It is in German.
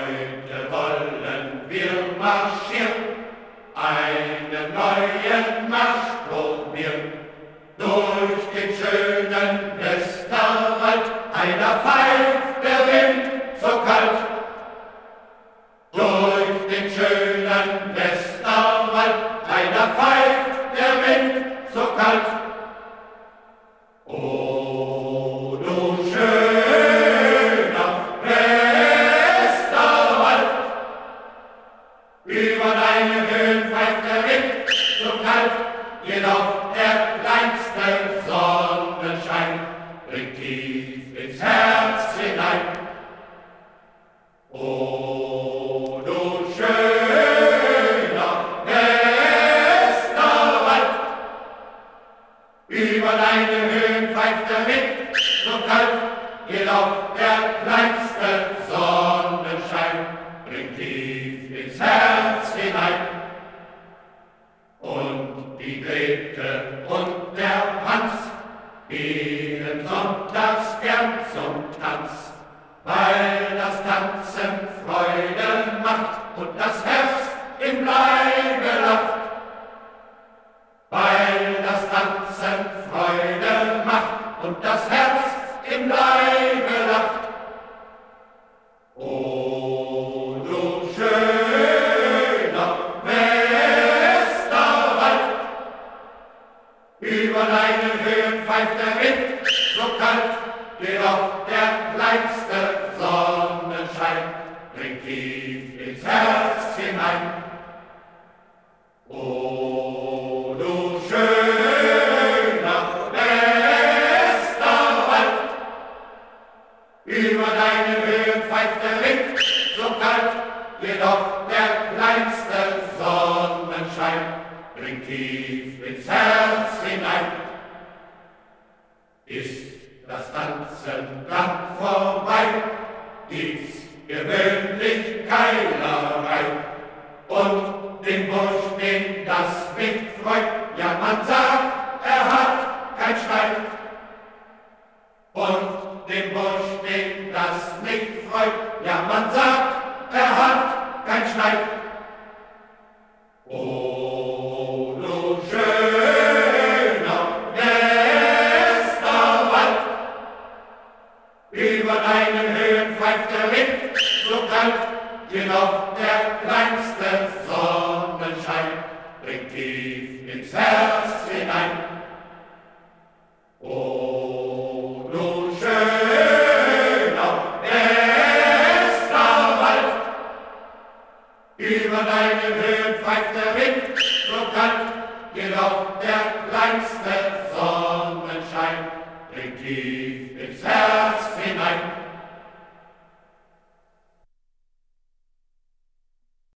Heute wollen wir marschieren, einen neuen Marsch probieren. Durch den schönen Westerwald, einer pfeift der Wind so kalt. Durch den schönen Westerwald, einer pfeift der Wind so kalt. O du schöner Westerwald, über deine Höhen pfeift der Wind so kalt, jedoch der kleinste Sonnenschein dringt tief ins Herz hinein. O du schöner Westerwald, über deine Höhen pfeift der Wind so kalt, jedoch der kleinste Sonnenschein dringt tief ins Herz hinein. Und die Grete und der Hans gehen sonntags gern zum Tanz, weil das Tanzen Freude macht und das Herz im Leibe lacht. Weil das Tanzen Freude macht und das Herz im Leibe lacht. O du schöner Westerwald, über deine Höhen pfeift der Wind so kalt, jedoch der kleinste Sonnenschein dringt tief ins Herz hinein. O du schöner Westerwald, über deine Höhen pfeift der Wind so kalt, jedoch der kleinste Sonnenschein dringt tief ins Herz hinein. Ist das Tanzen dann vorbei, gibt's gewöhnlich Keilerei. Und den Bursch, den das mitfreut, ja man sagt, er hat kein Schwein. Und den Bursch, den das nicht freut, ja man sagt, er hat kein Schwein. O du schöner Westerwald, über deinen Höhen pfeift der Wind so kalt, jedoch der kleinste Sonnenschein dringt tief ins Herz hinein. O du schöner Westerwald, über deine Höhen pfeift der Wind so kalt, jedoch der kleinste Sonnenschein dringt tief